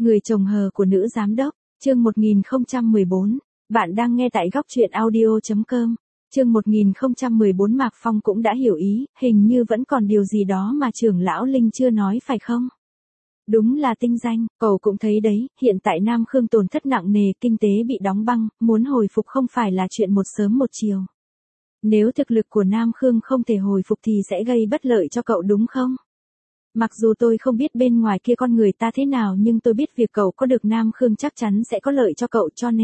Người chồng hờ của nữ giám đốc, chương 1014, bạn đang nghe tại góc truyện audio.com. Chương 1014 Mạc Phong cũng đã hiểu ý, hình như vẫn còn điều gì đó mà trưởng lão Linh chưa nói phải không? Đúng là tinh danh, cậu cũng thấy đấy, hiện tại Nam Khương tổn thất nặng nề, kinh tế bị đóng băng, muốn hồi phục không phải là chuyện một sớm một chiều. Nếu thực lực của Nam Khương không thể hồi phục thì sẽ gây bất lợi cho cậu đúng không? Mặc dù tôi không biết bên ngoài kia con người ta thế nào nhưng tôi biết việc cậu có được Nam Khương chắc chắn sẽ có lợi cho cậu cho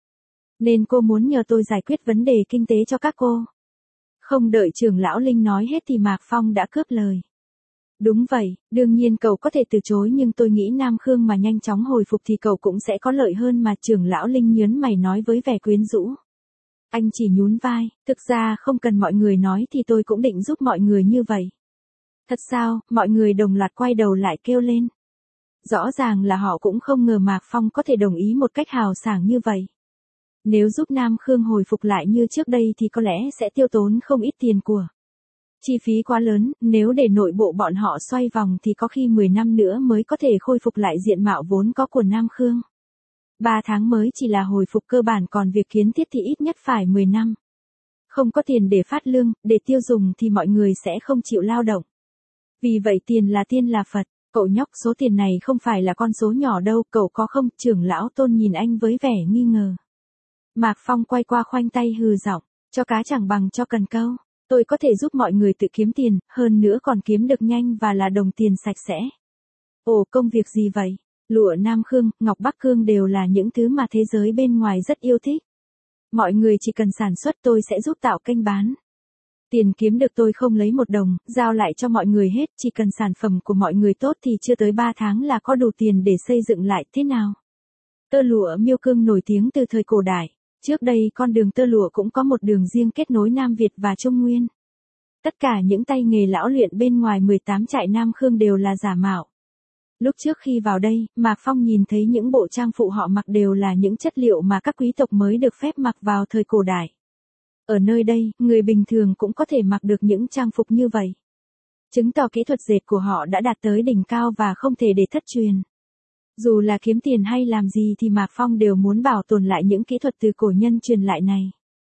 nên cô muốn nhờ tôi giải quyết vấn đề kinh tế cho các cô. Không đợi trưởng lão Linh nói hết thì Mạc Phong đã cướp lời. Đúng vậy, đương nhiên cậu có thể từ chối nhưng tôi nghĩ Nam Khương mà nhanh chóng hồi phục thì cậu cũng sẽ có lợi hơn mà, trưởng lão Linh nhớn mày nói với vẻ quyến rũ. Anh chỉ nhún vai, thực ra không cần mọi người nói thì tôi cũng định giúp mọi người như vậy. Thật sao? Mọi người đồng loạt quay đầu lại kêu lên. Rõ ràng là họ cũng không ngờ Mạc Phong có thể đồng ý một cách hào sảng như vậy. Nếu giúp Nam Khương hồi phục lại như trước đây thì có lẽ sẽ tiêu tốn không ít tiền của. Chi phí quá lớn, nếu để nội bộ bọn họ xoay vòng thì có khi 10 năm nữa mới có thể khôi phục lại diện mạo vốn có của Nam Khương. 3 tháng mới chỉ là hồi phục cơ bản còn việc kiến thiết thì ít nhất phải 10 năm. Không có tiền để phát lương, để tiêu dùng thì mọi người sẽ không chịu lao động. Vì vậy tiền là tiên là Phật, cậu nhóc số tiền này không phải là con số nhỏ đâu, cậu có không? Trưởng lão Tôn nhìn anh với vẻ nghi ngờ. Mạc Phong quay qua khoanh tay hừ giọng, cho cá chẳng bằng cho cần câu. Tôi có thể giúp mọi người tự kiếm tiền, hơn nữa còn kiếm được nhanh và là đồng tiền sạch sẽ. Ồ, công việc gì vậy? Lụa Nam Khương, ngọc Bắc Cương đều là những thứ mà thế giới bên ngoài rất yêu thích. Mọi người chỉ cần sản xuất tôi sẽ giúp tạo kênh bán. Tiền kiếm được tôi không lấy một đồng, giao lại cho mọi người hết, chỉ cần sản phẩm của mọi người tốt thì chưa tới 3 tháng là có đủ tiền để xây dựng lại, thế nào? Tơ lụa Miêu Cương nổi tiếng từ thời cổ đại. Trước đây con đường tơ lụa cũng có một đường riêng kết nối Nam Việt và Trung Nguyên. Tất cả những tay nghề lão luyện bên ngoài 18 trại Nam Khương đều là giả mạo. Lúc trước khi vào đây, Mạc Phong nhìn thấy những bộ trang phụ họ mặc đều là những chất liệu mà các quý tộc mới được phép mặc vào thời cổ đại. Ở nơi đây, người bình thường cũng có thể mặc được những trang phục như vậy. Chứng tỏ kỹ thuật dệt của họ đã đạt tới đỉnh cao và không thể để thất truyền. Dù là kiếm tiền hay làm gì thì Mạc Phong đều muốn bảo tồn lại những kỹ thuật từ cổ nhân truyền lại này.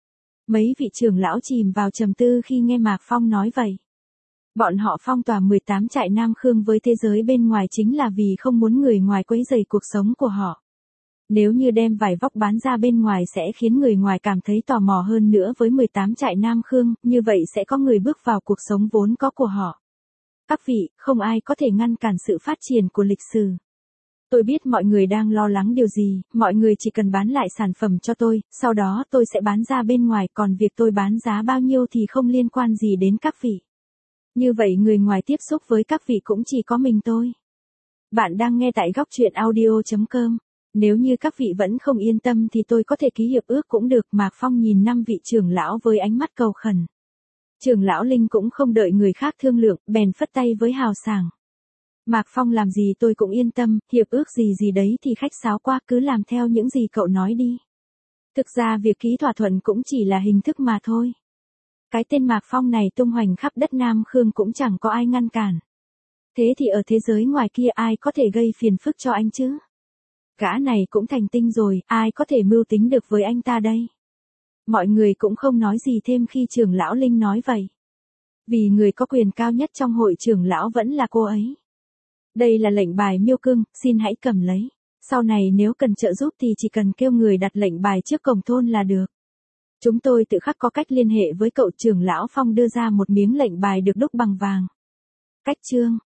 Mấy vị trưởng lão chìm vào trầm tư khi nghe Mạc Phong nói vậy. Bọn họ phong tỏa 18 trại Nam Khương với thế giới bên ngoài chính là vì không muốn người ngoài quấy rầy cuộc sống của họ. Nếu như đem vải vóc bán ra bên ngoài sẽ khiến người ngoài cảm thấy tò mò hơn nữa với 18 trại Nam Khương, như vậy sẽ có người bước vào cuộc sống vốn có của họ. Các vị, không ai có thể ngăn cản sự phát triển của lịch sử. Tôi biết mọi người đang lo lắng điều gì, mọi người chỉ cần bán lại sản phẩm cho tôi, sau đó tôi sẽ bán ra bên ngoài, còn việc tôi bán giá bao nhiêu thì không liên quan gì đến các vị. Như vậy người ngoài tiếp xúc với các vị cũng chỉ có mình tôi. Bạn đang nghe tại góc truyện audio.com. Nếu như các vị vẫn không yên tâm thì tôi có thể ký hiệp ước cũng được. Mạc Phong nhìn 5 vị trưởng lão với ánh mắt cầu khẩn. Trưởng lão Linh cũng không đợi người khác thương lượng, bèn phất tay với hào sảng. Mạc Phong làm gì tôi cũng yên tâm, hiệp ước gì đấy thì khách sáo quá, cứ làm theo những gì cậu nói đi. Thực ra việc ký thỏa thuận cũng chỉ là hình thức mà thôi. Cái tên Mạc Phong này tung hoành khắp đất Nam Khương cũng chẳng có ai ngăn cản. Thế thì ở thế giới ngoài kia ai có thể gây phiền phức cho anh chứ? Gã này cũng thành tinh rồi, ai có thể mưu tính được với anh ta đây? Mọi người cũng không nói gì thêm khi trưởng lão Linh nói vậy. Vì người có quyền cao nhất trong hội trưởng lão vẫn là cô ấy. Đây là lệnh bài Miêu Cương, xin hãy cầm lấy. Sau này nếu cần trợ giúp thì chỉ cần kêu người đặt lệnh bài trước cổng thôn là được. Chúng tôi tự khắc có cách liên hệ với cậu. Trưởng lão Phong đưa ra một miếng lệnh bài được đúc bằng vàng. Cách chương,